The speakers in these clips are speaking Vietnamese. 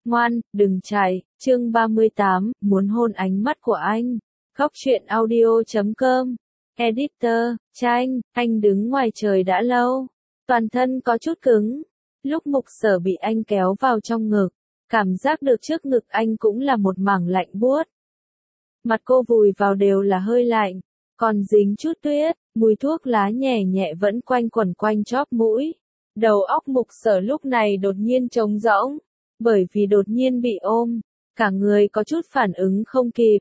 Ngoan, đừng chạy, chương 38, muốn hôn ánh mắt của anh. Góc truyện audio.com. Editor, Tranh, anh đứng ngoài trời đã lâu. Toàn thân có chút cứng. Lúc Mục Sở bị anh kéo vào trong ngực, cảm giác được trước ngực anh cũng là một mảng lạnh buốt. Mặt cô vùi vào đều là hơi lạnh, còn dính chút tuyết, mùi thuốc lá nhẹ nhẹ vẫn quanh quẩn quanh chóp mũi. Đầu óc Mục Sở lúc này đột nhiên trống rỗng, bởi vì đột nhiên bị ôm, cả người có chút phản ứng không kịp.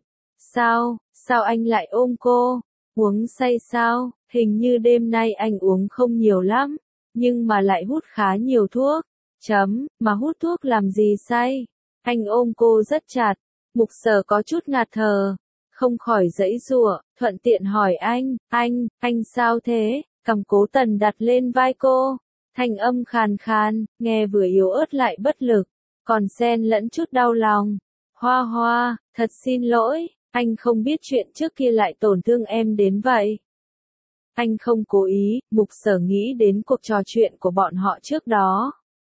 Sao anh lại ôm cô? Uống say sao? Hình như đêm nay anh uống không nhiều lắm, nhưng mà lại hút khá nhiều thuốc. Mà hút thuốc làm gì say? Anh ôm cô rất chặt, Mục Sở có chút ngạt thở, không khỏi giãy giụa, thuận tiện hỏi anh sao thế? Cầm Cố Tần đặt lên vai cô, thanh âm khàn khàn, nghe vừa yếu ớt lại bất lực, còn xen lẫn chút đau lòng. Hoa, thật xin lỗi, anh không biết chuyện trước kia lại tổn thương em đến vậy. Anh không cố ý, Mục Sở nghĩ đến cuộc trò chuyện của bọn họ trước đó.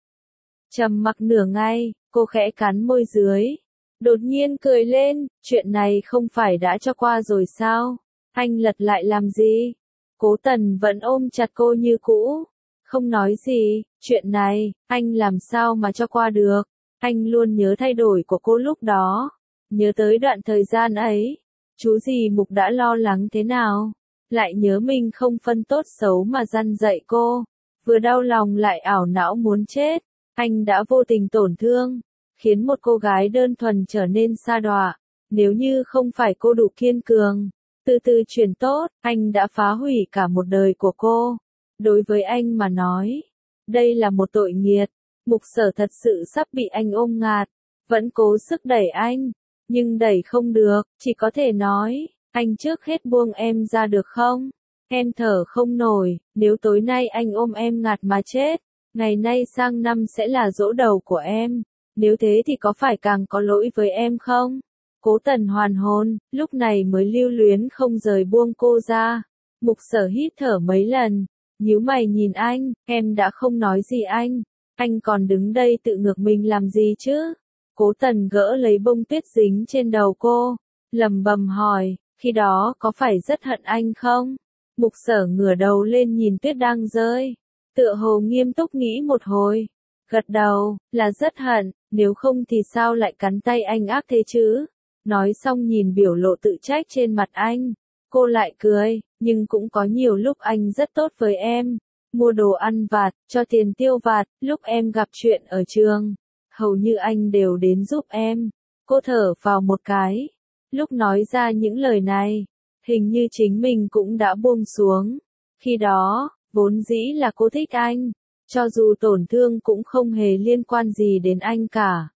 Trầm mặc nửa ngày, cô khẽ cắn môi dưới, đột nhiên cười lên, chuyện này không phải đã cho qua rồi sao? Anh lật lại làm gì? Cố Tần vẫn ôm chặt cô như cũ, không nói gì, chuyện này, anh làm sao mà cho qua được? Anh luôn nhớ thay đổi của cô lúc đó, nhớ tới đoạn thời gian ấy, chú dì Mục đã lo lắng thế nào, lại nhớ mình không phân tốt xấu mà răn dạy cô, vừa đau lòng lại ảo não muốn chết. Anh đã vô tình tổn thương, khiến một cô gái đơn thuần trở nên sa đọa. Nếu như không phải cô đủ kiên cường, từ từ chuyển tốt, anh đã phá hủy cả một đời của cô. Đối với anh mà nói, đây là một tội nghiệt. Mục Sở thật sự sắp bị anh ôm ngạt, vẫn cố sức đẩy anh, nhưng đẩy không được, chỉ có thể nói, anh trước hết buông em ra được không? Em thở không nổi, nếu tối nay anh ôm em ngạt mà chết, ngày nay sang năm sẽ là giỗ đầu của em, nếu thế thì có phải càng có lỗi với em không? Cố Tần hoàn hồn, lúc này mới lưu luyến không rời buông cô ra. Mục Sở hít thở mấy lần, nhíu mày nhìn anh, em đã không nói gì anh còn đứng đây tự ngược mình làm gì chứ? Cố Tần gỡ lấy bông tuyết dính trên đầu cô, lẩm bẩm hỏi, khi đó có phải rất hận anh không? Mục Sở ngửa đầu lên nhìn tuyết đang rơi, tựa hồ nghiêm túc nghĩ một hồi, gật đầu, là rất hận, nếu không thì sao lại cắn tay anh ác thế chứ? Nói xong nhìn biểu lộ tự trách trên mặt anh, cô lại cười, nhưng cũng có nhiều lúc anh rất tốt với em, mua đồ ăn vặt, cho tiền tiêu vặt, lúc em gặp chuyện ở trường, hầu như anh đều đến giúp em. Cô thở vào một cái, lúc nói ra những lời này, hình như chính mình cũng đã buông xuống. Khi đó, vốn dĩ là cô thích anh, cho dù tổn thương cũng không hề liên quan gì đến anh cả.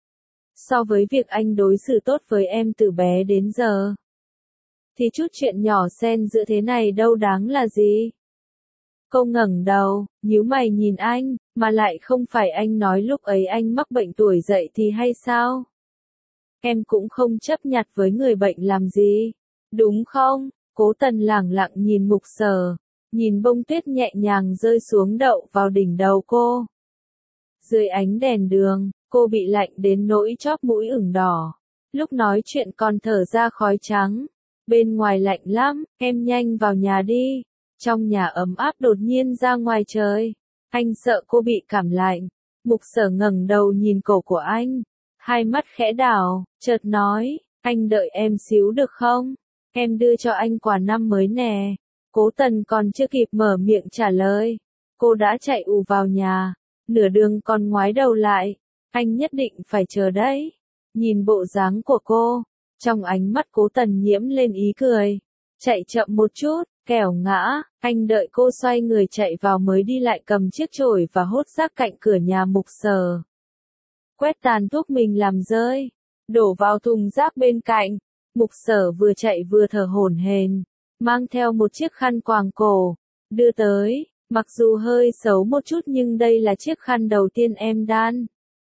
So với việc anh đối xử tốt với em từ bé đến giờ, thì chút chuyện nhỏ xen giữa thế này đâu đáng là gì. Cô ngẩng đầu, nhíu mày nhìn anh, mà lại không phải anh nói lúc ấy anh mắc bệnh tuổi dậy thì hay sao? Em cũng không chấp nhặt với người bệnh làm gì, đúng không? Cố Tần lẳng lặng nhìn Mục Sở, nhìn bông tuyết nhẹ nhàng rơi xuống đậu vào đỉnh đầu cô. Dưới ánh đèn đường, cô bị lạnh đến nỗi chóp mũi ửng đỏ, lúc nói chuyện còn thở ra khói trắng. Bên ngoài lạnh lắm, em nhanh vào nhà đi. Trong nhà ấm áp đột nhiên ra ngoài trời. Anh sợ cô bị cảm lạnh. Mục Sở ngẩng đầu nhìn cổ của anh, hai mắt khẽ đảo, chợt nói, anh đợi em xíu được không? Em đưa cho anh quà năm mới nè. Cố Tần còn chưa kịp mở miệng trả lời, cô đã chạy ù vào nhà, nửa đường còn ngoái đầu lại, anh nhất định phải chờ đấy. Nhìn bộ dáng của cô, trong ánh mắt Cố Tần nhiễm lên ý cười, chạy chậm một chút, kẻo ngã, anh đợi cô xoay người chạy vào mới đi lại cầm chiếc chổi và hốt rác cạnh cửa nhà Mục Sở. Quét tàn thuốc mình làm rơi, đổ vào thùng rác bên cạnh. Mục Sở vừa chạy vừa thở hổn hển, mang theo một chiếc khăn quàng cổ, đưa tới, mặc dù hơi xấu một chút nhưng đây là chiếc khăn đầu tiên em đan.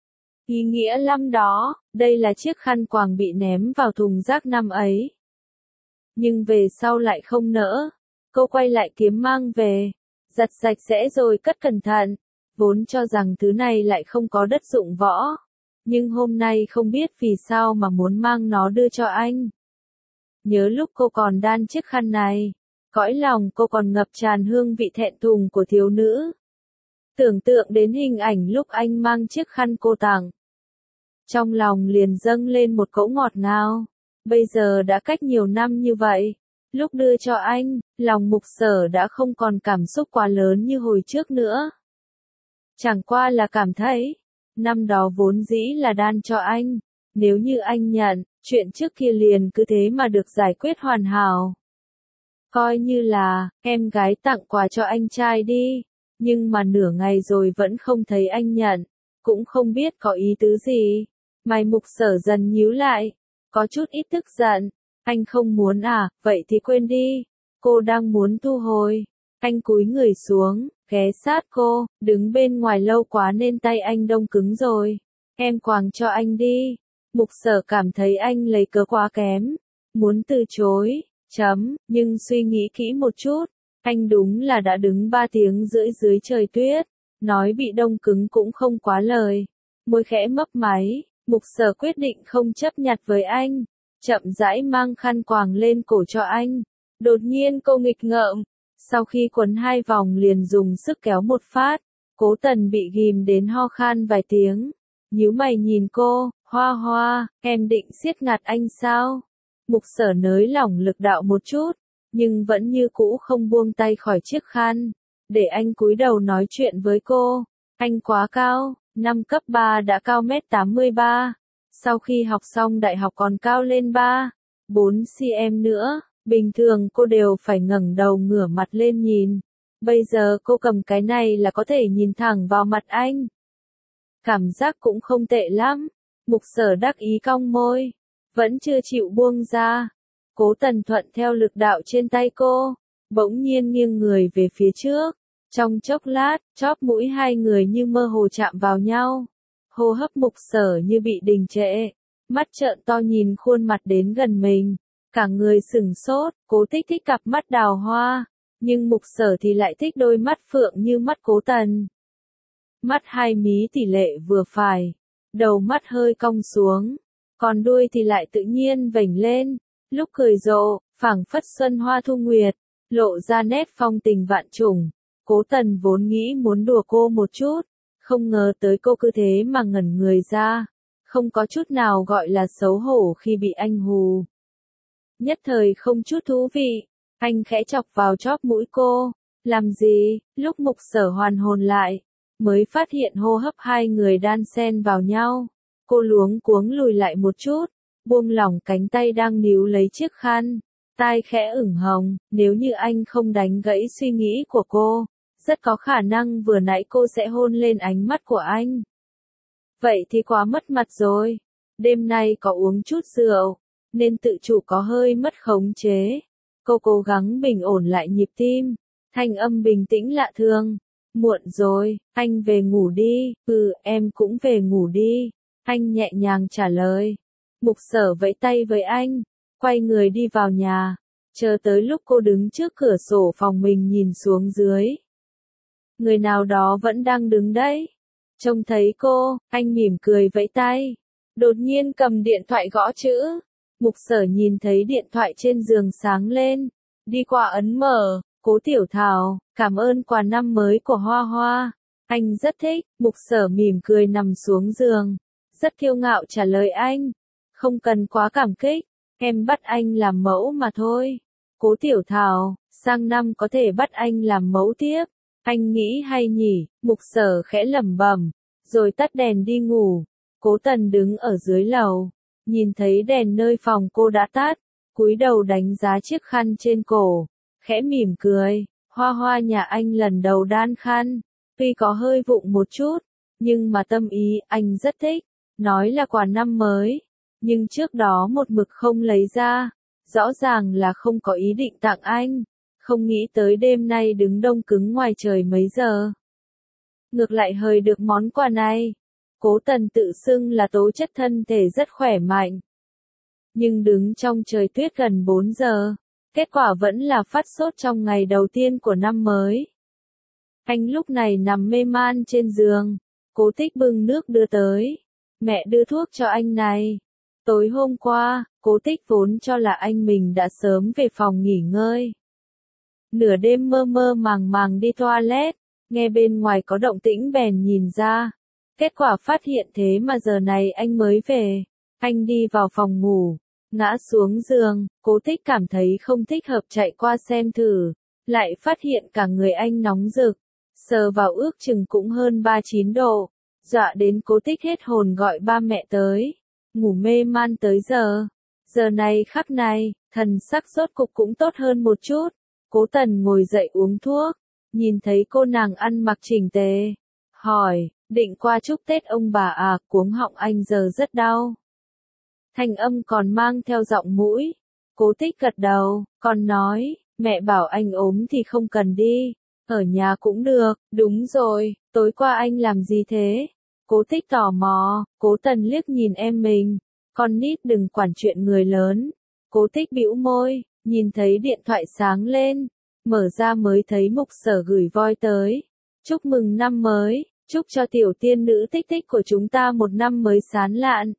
Ý nghĩa lắm đó, đây là chiếc khăn quàng bị ném vào thùng rác năm ấy. Nhưng về sau lại không nỡ, cô quay lại kiếm mang về, giặt sạch sẽ rồi cất cẩn thận, vốn cho rằng thứ này lại không có đất dụng võ. nhưng hôm nay không biết vì sao mà muốn mang nó đưa cho anh. Nhớ lúc cô còn đan chiếc khăn này, cõi lòng cô còn ngập tràn hương vị thẹn thùng của thiếu nữ. Tưởng tượng đến hình ảnh lúc anh mang chiếc khăn cô tặng. Trong lòng liền dâng lên một cỗ ngọt ngào. Bây giờ đã cách nhiều năm như vậy. Lúc đưa cho anh, lòng Mục Sở đã không còn cảm xúc quá lớn như hồi trước nữa. Chẳng qua là cảm thấy, năm đó vốn dĩ là đan cho anh. Nếu như anh nhận, chuyện trước kia liền cứ thế mà được giải quyết hoàn hảo. Coi như là, em gái tặng quà cho anh trai đi. Nhưng mà nửa ngày rồi vẫn không thấy anh nhận. Cũng không biết có ý tứ gì. Mày Mục Sở dần nhíu lại. Có chút ít tức giận. Anh không muốn à, vậy thì quên đi. Cô đang muốn thu hồi. Anh cúi người xuống, ghé sát cô, đứng bên ngoài lâu quá nên tay anh đông cứng rồi. Em quàng cho anh đi. Mục Sở cảm thấy anh lấy cớ quá kém. Muốn từ chối, nhưng suy nghĩ kỹ một chút. Anh đúng là đã đứng 3 tiếng rưỡi dưới trời tuyết. Nói bị đông cứng cũng không quá lời. Môi khẽ mấp máy, Mục Sở quyết định không chấp nhặt với anh. Chậm rãi mang khăn quàng lên cổ cho anh. Đột nhiên cô nghịch ngợm. Sau khi quấn 2 vòng liền dùng sức kéo một phát. Cố Tần bị ghim đến ho khan vài tiếng. Nhíu mày nhìn cô, Hoa Hoa, em định siết ngặt anh sao? Mục Sở nới lỏng lực đạo một chút, nhưng vẫn như cũ không buông tay khỏi chiếc khăn. Để anh cúi đầu nói chuyện với cô. Anh quá cao, năm cấp 3 đã cao 1m83. Sau khi học xong đại học còn cao lên 4 cm nữa. Bình thường cô đều phải ngẩng đầu ngửa mặt lên nhìn. Bây giờ cô cầm cái này là có thể nhìn thẳng vào mặt anh. Cảm giác cũng không tệ lắm. Mục Sở đắc ý cong môi. Vẫn chưa chịu buông ra. Cố Tần thuận theo lực đạo trên tay cô. Bỗng nhiên nghiêng người về phía trước. Trong chốc lát, chóp mũi hai người như mơ hồ chạm vào nhau. Hô hấp Mục Sở như bị đình trệ. Mắt trợn to nhìn khuôn mặt đến gần mình. Cả người sửng sốt, Cố Tích thích cặp mắt đào hoa. Nhưng Mục Sở thì lại thích đôi mắt phượng như mắt Cố Tần. Mắt hai mí tỷ lệ vừa phải. Đầu mắt hơi cong xuống. Còn đuôi thì lại tự nhiên vểnh lên. Lúc cười rộ, phảng phất xuân hoa thu nguyệt. Lộ ra nét phong tình vạn trùng. Cố Tần vốn nghĩ muốn đùa cô một chút. Không ngờ tới cô cứ thế mà ngẩn người ra. Không có chút nào gọi là xấu hổ khi bị anh hù. Nhất thời không chút thú vị. Anh khẽ chọc vào chóp mũi cô. Làm gì? Lúc Mục Sở hoàn hồn lại. Mới phát hiện hô hấp hai người đan xen vào nhau. Cô luống cuống lùi lại một chút. Buông lỏng cánh tay đang níu lấy chiếc khăn. Tai khẽ ửng hồng. Nếu như anh không đánh gãy suy nghĩ của cô. Rất có khả năng vừa nãy cô sẽ hôn lên ánh mắt của anh. Vậy thì quá mất mặt rồi. Đêm nay có uống chút rượu. Nên tự chủ có hơi mất khống chế. Cô cố gắng bình ổn lại nhịp tim. Thanh âm bình tĩnh lạ thường. Muộn rồi, anh về ngủ đi. Em cũng về ngủ đi. Anh nhẹ nhàng trả lời. Mục Sở vẫy tay với anh. Quay người đi vào nhà. Chờ tới lúc cô đứng trước cửa sổ phòng mình nhìn xuống dưới. Người nào đó vẫn đang đứng đấy. Trông thấy cô, anh mỉm cười vẫy tay. Đột nhiên cầm điện thoại gõ chữ. Mục Sở nhìn thấy điện thoại trên giường sáng lên. Đi qua ấn mở. Cố Tiểu Thảo, cảm ơn quà năm mới của Hoa Hoa. Anh rất thích. Mục Sở mỉm cười nằm xuống giường. Rất kiêu ngạo trả lời anh. Không cần quá cảm kích. Em bắt anh làm mẫu mà thôi. Cố Tiểu Thảo, sang năm có thể bắt anh làm mẫu tiếp. Anh nghĩ hay nhỉ? Mục Sở khẽ lẩm bẩm. Rồi tắt đèn đi ngủ. Cố Tần đứng ở dưới lầu. Nhìn thấy đèn nơi phòng cô đã tắt. Cúi đầu đánh giá chiếc khăn trên cổ. Khẽ mỉm cười. Hoa Hoa nhà anh lần đầu đan khăn. Tuy có hơi vụng một chút. Nhưng mà tâm ý anh rất thích. Nói là quà năm mới. Nhưng trước đó một mực không lấy ra. Rõ ràng là không có ý định tặng anh. Không nghĩ tới đêm nay đứng đông cứng ngoài trời mấy giờ. Ngược lại hời được món quà này. Cố Tần tự xưng là tố chất thân thể rất khỏe mạnh. Nhưng đứng trong trời tuyết gần 4 giờ. Kết quả vẫn là phát sốt trong ngày đầu tiên của năm mới. Anh lúc này nằm mê man trên giường. Cố Tích bưng nước đưa tới. Mẹ đưa thuốc cho anh này. Tối hôm qua, Cố Tích vốn cho là anh mình đã sớm về phòng nghỉ ngơi. Nửa đêm mơ mơ màng màng đi toilet, nghe bên ngoài có động tĩnh bèn nhìn ra. Kết quả phát hiện thế mà giờ này anh mới về. Anh đi vào phòng ngủ, ngã xuống giường, Cố Tích cảm thấy không thích hợp chạy qua xem thử. Lại phát hiện cả người anh nóng rực, sờ vào ước chừng cũng hơn 39 độ. Dọa đến Cố Tích hết hồn gọi ba mẹ tới. Ngủ mê man tới giờ. Giờ này khắc này, thần sắc rốt cục cũng tốt hơn một chút. Cố Tần ngồi dậy uống thuốc, nhìn thấy cô nàng ăn mặc chỉnh tề. Hỏi, định qua chúc Tết ông bà à, cuống họng anh giờ rất đau. Thanh âm còn mang theo giọng mũi. Cố Tích gật đầu, còn nói, mẹ bảo anh ốm thì không cần đi, ở nhà cũng được. Đúng rồi, tối qua anh làm gì thế? Cố Tích tò mò. Cố Tần liếc nhìn em mình, con nít đừng quản chuyện người lớn. Cố Tích bĩu môi, nhìn thấy điện thoại sáng lên, mở ra mới thấy Mục Sở gửi voi tới. Chúc mừng năm mới, chúc cho tiểu tiên nữ Tích Tích của chúng ta một năm mới sáng lạn.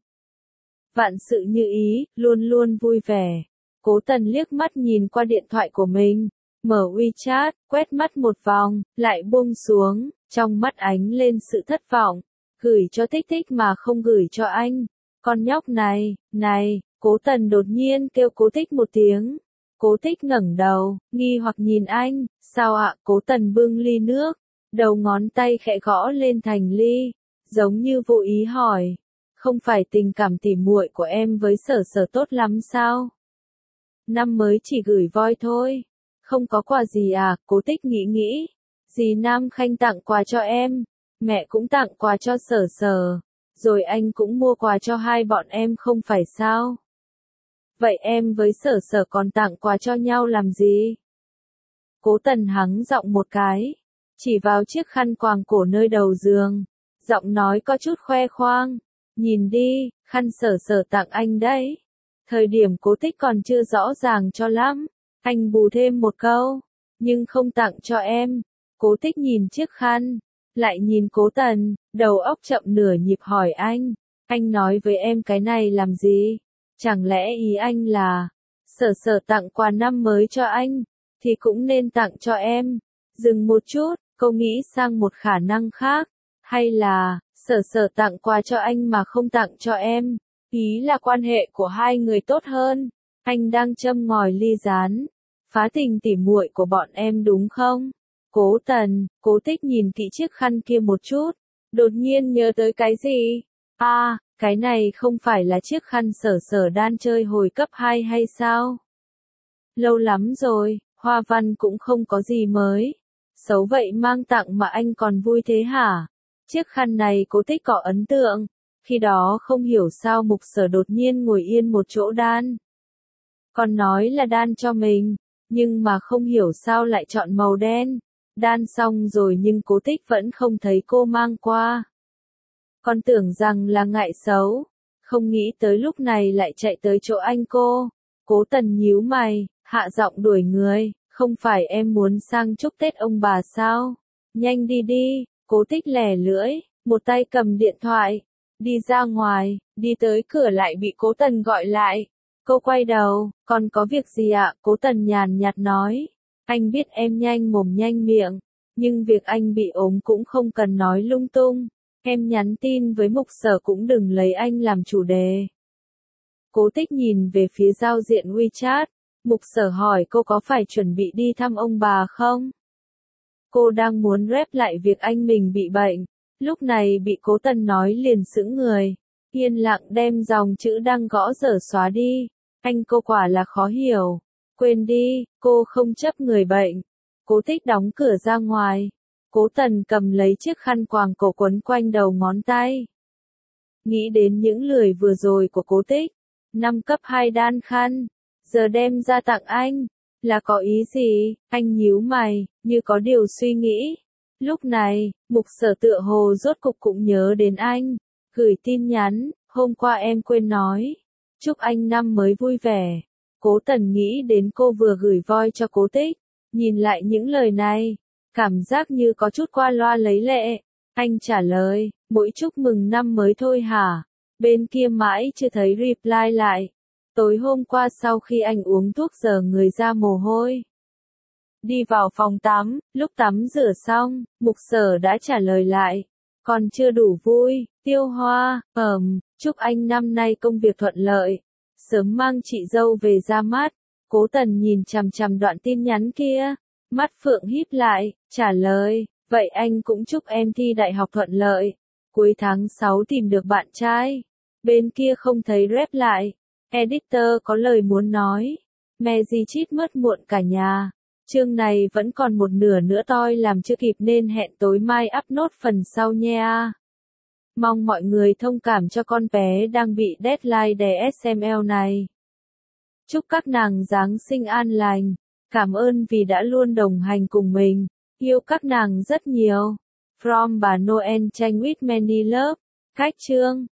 Vạn sự như ý, luôn luôn vui vẻ. Cố Tần liếc mắt nhìn qua điện thoại của mình, mở WeChat, quét mắt một vòng, lại buông xuống, trong mắt ánh lên sự thất vọng. Gửi cho Tích Tích mà không gửi cho anh. Con nhóc này, Cố Tần đột nhiên kêu Cố Tích một tiếng. Cố Tích ngẩng đầu, nghi hoặc nhìn anh, sao ạ? Cố Tần bưng ly nước, đầu ngón tay khẽ gõ lên thành ly, giống như vô ý hỏi. Không phải tình cảm tỉ muội của em với Sở Sở tốt lắm sao? Năm mới chỉ gửi voi thôi. Không có quà gì à? Cố Tích nghĩ. Dì Nam Khanh tặng quà cho em, mẹ cũng tặng quà cho Sở Sở, rồi anh cũng mua quà cho hai bọn em không phải sao? Vậy em với Sở Sở còn tặng quà cho nhau làm gì? Cố Tần hắng giọng một cái, chỉ vào chiếc khăn quàng cổ nơi đầu giường, giọng nói có chút khoe khoang. Nhìn đi, khăn Sở Sở tặng anh đấy. Thời điểm Cố Tích còn chưa rõ ràng cho lắm, anh bù thêm một câu, nhưng không tặng cho em. Cố Tích nhìn chiếc khăn, lại nhìn Cố Tần, đầu óc chậm nửa nhịp hỏi anh nói với em cái này làm gì? Chẳng lẽ ý anh là, Sở Sở tặng quà năm mới cho anh, thì cũng nên tặng cho em? Dừng một chút, cô nghĩ sang một khả năng khác, hay là, Sở Sở tặng quà cho anh mà không tặng cho em, ý là quan hệ của hai người tốt hơn, anh đang châm ngòi ly rán, phá tình tỉ muội của bọn em đúng không? Cố Tần, Cố Tích nhìn kỹ chiếc khăn kia một chút, đột nhiên nhớ tới cái gì? À, cái này không phải là chiếc khăn Sở Sở đan chơi hồi cấp 2 hay sao? Lâu lắm rồi, hoa văn cũng không có gì mới. Xấu vậy mang tặng mà anh còn vui thế hả? Chiếc khăn này Cố Tích có ấn tượng. Khi đó không hiểu sao Mục Sở đột nhiên ngồi yên một chỗ đan. Còn nói là đan cho mình, nhưng mà không hiểu sao lại chọn màu đen. Đan xong rồi nhưng Cố Tích vẫn không thấy cô mang qua. Còn tưởng rằng là ngại xấu, không nghĩ tới lúc này lại chạy tới chỗ anh cô. Cố Tần nhíu mày, hạ giọng đuổi người, không phải em muốn sang chúc Tết ông bà sao? Nhanh đi đi. Cố Tích lẻ lưỡi, một tay cầm điện thoại, đi ra ngoài, đi tới cửa lại bị Cố Tần gọi lại. Cô quay đầu, còn có việc gì ạ? Cố Tần nhàn nhạt nói, anh biết em nhanh mồm nhanh miệng, nhưng việc anh bị ốm cũng không cần nói lung tung. Em nhắn tin với Mục Sở cũng đừng lấy anh làm chủ đề. Cố Tích nhìn về phía giao diện WeChat, Mục Sở hỏi cô có phải chuẩn bị đi thăm ông bà không? Cô đang muốn rep lại việc anh mình bị bệnh, lúc này bị Cố Tần nói liền sững người, yên lặng đem dòng chữ đang gõ dở xóa đi. Anh cô quả là khó hiểu. Quên đi, cô không chấp người bệnh. Cố Tích đóng cửa ra ngoài. Cố Tần cầm lấy chiếc khăn quàng cổ quấn quanh đầu ngón tay. Nghĩ đến những lời vừa rồi của Cố Tích, năm cấp 2 đan khăn, giờ đem ra tặng anh, là có ý gì? Anh nhíu mày, như có điều suy nghĩ. Lúc này, Mục Sở tựa hồ rốt cục cũng nhớ đến anh, gửi tin nhắn, hôm qua em quên nói, chúc anh năm mới vui vẻ. Cố Tần nghĩ đến cô vừa gửi voi cho Cố Tích, nhìn lại những lời này, cảm giác như có chút qua loa lấy lệ. Anh trả lời, mỗi chúc mừng năm mới thôi hả? Bên kia mãi chưa thấy reply lại. Tối hôm qua sau khi anh uống thuốc giờ người ra mồ hôi. Đi vào phòng tắm, lúc tắm rửa xong, Mục Sở đã trả lời lại. Còn chưa đủ vui, Tiêu Hoa, chúc anh năm nay công việc thuận lợi. Sớm mang chị dâu về ra mắt. Cố Tần nhìn chằm chằm đoạn tin nhắn kia. Mắt Phượng híp lại, trả lời. Vậy anh cũng chúc em thi đại học thuận lợi. Cuối tháng 6 tìm được bạn trai. Bên kia không thấy rep lại. Editor có lời muốn nói. Magic mất muộn cả nhà. Chương này vẫn còn một nửa nữa tôi làm chưa kịp nên hẹn tối mai up nốt phần sau nha. Mong mọi người thông cảm cho con bé đang bị deadline đè SML này. Chúc các nàng Giáng sinh an lành. Cảm ơn vì đã luôn đồng hành cùng mình. Yêu các nàng rất nhiều. From bà Noel Chanh with many love. Cách chương.